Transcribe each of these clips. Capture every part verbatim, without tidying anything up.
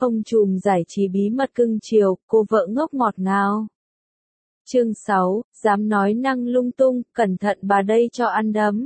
Ông trùm giải trí bí mật cưng chiều, cô vợ ngốc ngọt ngào. Chương sáu, dám nói năng lung tung, cẩn thận bà đây cho ăn đấm.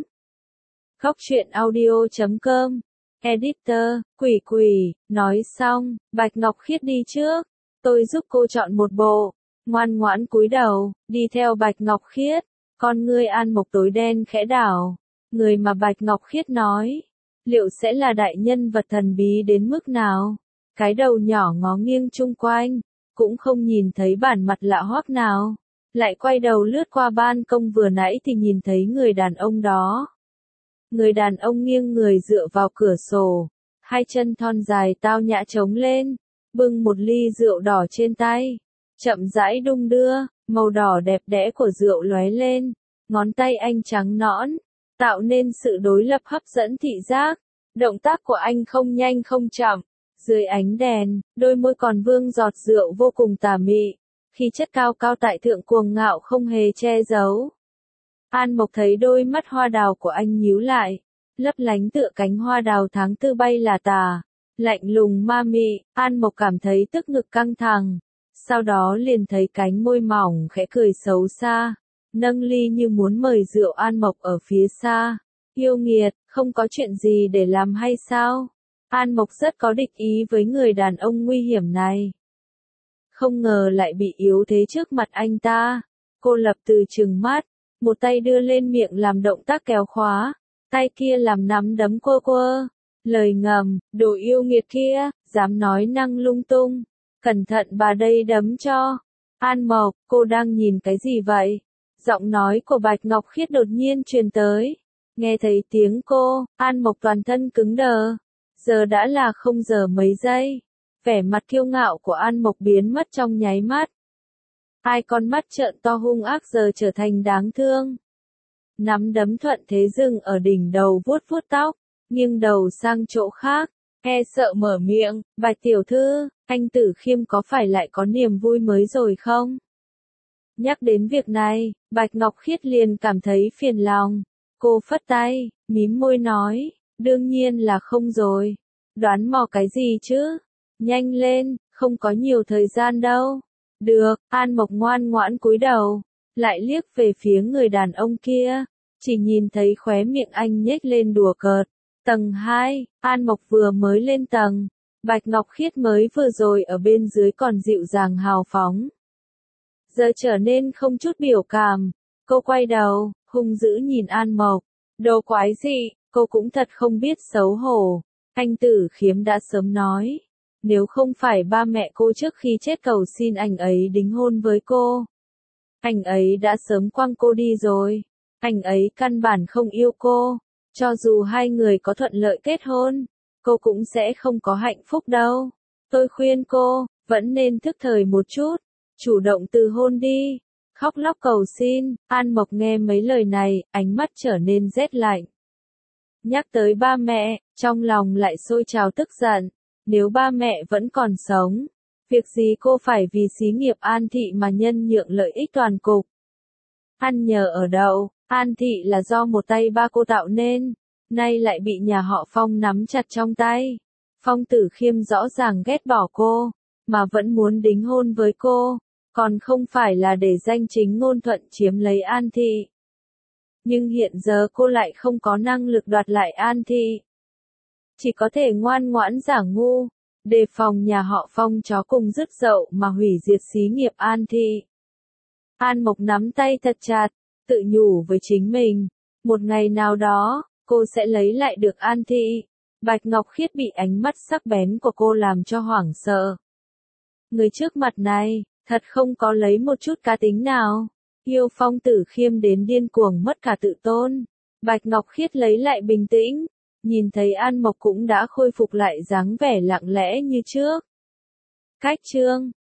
Góc truyện audio chấm com. Editor, quỷ quỷ, nói xong, Bạch Ngọc Khiết đi trước. Tôi giúp cô chọn một bộ. Ngoan ngoãn cúi đầu, đi theo Bạch Ngọc Khiết. Con ngươi An Mộc tối đen khẽ đảo. Người mà Bạch Ngọc Khiết nói, liệu sẽ là đại nhân vật thần bí đến mức nào? Cái đầu nhỏ ngó nghiêng chung quanh, cũng không nhìn thấy bản mặt lạ hoắc nào. Lại quay đầu lướt qua ban công vừa nãy thì nhìn thấy người đàn ông đó. Người đàn ông nghiêng người dựa vào cửa sổ, hai chân thon dài tao nhã trống lên, bưng một ly rượu đỏ trên tay, chậm rãi đung đưa, màu đỏ đẹp đẽ của rượu lóe lên, ngón tay anh trắng nõn, tạo nên sự đối lập hấp dẫn thị giác. Động tác của anh không nhanh không chậm, dưới ánh đèn, đôi môi còn vương giọt rượu vô cùng tà mị, khí chất cao cao tại thượng cuồng ngạo không hề che giấu. An Mộc thấy đôi mắt hoa đào của anh nhíu lại, lấp lánh tựa cánh hoa đào tháng tư bay là tà, lạnh lùng ma mị. An Mộc cảm thấy tức ngực căng thẳng, sau đó liền thấy cánh môi mỏng khẽ cười xấu xa, nâng ly như muốn mời rượu. An Mộc ở phía xa, yêu nghiệt, không có chuyện gì để làm hay sao? An Mộc rất có địch ý với người đàn ông nguy hiểm này. Không ngờ lại bị yếu thế trước mặt anh ta. Cô lập từ trừng mắt, một tay đưa lên miệng làm động tác kéo khóa, tay kia làm nắm đấm quơ quơ. Lời ngầm, đồ yêu nghiệt kia, dám nói năng lung tung, cẩn thận bà đây đấm cho. An Mộc, cô đang nhìn cái gì vậy? Giọng nói của Bạch Ngọc Khiết đột nhiên truyền tới. Nghe thấy tiếng cô, An Mộc toàn thân cứng đờ. Giờ đã là không giờ mấy giây. Vẻ mặt kiêu ngạo của An Mộc biến mất trong nháy mắt. Hai con mắt trợn to hung ác giờ trở thành đáng thương. Nắm đấm thuận thế dừng ở đỉnh đầu vuốt vuốt tóc, nghiêng đầu sang chỗ khác, e sợ mở miệng. Bạch tiểu thư, anh Tử Khiêm có phải lại có niềm vui mới rồi không? Nhắc đến việc này, Bạch Ngọc Khiết liền cảm thấy phiền lòng. Cô phất tay, mím môi nói, đương nhiên là không rồi. Đoán mò cái gì chứ? Nhanh lên, không có nhiều thời gian đâu. Được, An Mộc ngoan ngoãn cúi đầu, lại liếc về phía người đàn ông kia, chỉ nhìn thấy khóe miệng anh nhếch lên đùa cợt. Tầng hai, An Mộc vừa mới lên tầng, Bạch Ngọc Khiết mới vừa rồi ở bên dưới còn dịu dàng hào phóng. Giờ trở nên không chút biểu cảm, cô quay đầu, hung dữ nhìn An Mộc. Đồ quái gì, cô cũng thật không biết xấu hổ. Anh Tử Khiêm đã sớm nói, nếu không phải ba mẹ cô trước khi chết cầu xin anh ấy đính hôn với cô, anh ấy đã sớm quăng cô đi rồi. Anh ấy căn bản không yêu cô, cho dù hai người có thuận lợi kết hôn, cô cũng sẽ không có hạnh phúc đâu. Tôi khuyên cô, vẫn nên thức thời một chút, chủ động từ hôn đi. Khóc lóc cầu xin. An Mộc nghe mấy lời này, ánh mắt trở nên rét lạnh. Nhắc tới ba mẹ, trong lòng lại sôi trào tức giận. Nếu ba mẹ vẫn còn sống, việc gì cô phải vì xí nghiệp An Thị mà nhân nhượng lợi ích toàn cục. Ăn nhờ ở đậu, An Thị là do một tay ba cô tạo nên, nay lại bị nhà họ Phong nắm chặt trong tay. Phong Tử Khiêm rõ ràng ghét bỏ cô, mà vẫn muốn đính hôn với cô, còn không phải là để danh chính ngôn thuận chiếm lấy An Thị. Nhưng hiện giờ cô lại không có năng lực đoạt lại An Thị. Chỉ có thể ngoan ngoãn giả ngu, đề phòng nhà họ Phong chó cùng rứt dậu mà hủy diệt xí nghiệp An Thị. An Mộc nắm tay thật chặt, tự nhủ với chính mình, một ngày nào đó, cô sẽ lấy lại được An Thị. Bạch Ngọc Khiết bị ánh mắt sắc bén của cô làm cho hoảng sợ. Người trước mặt này, thật không có lấy một chút cá tính nào. Yêu Phong Tử Khiêm đến điên cuồng mất cả tự tôn. Bạch Ngọc Khiết lấy lại bình tĩnh, nhìn thấy An Mộc cũng đã khôi phục lại dáng vẻ lặng lẽ như trước. Cách chương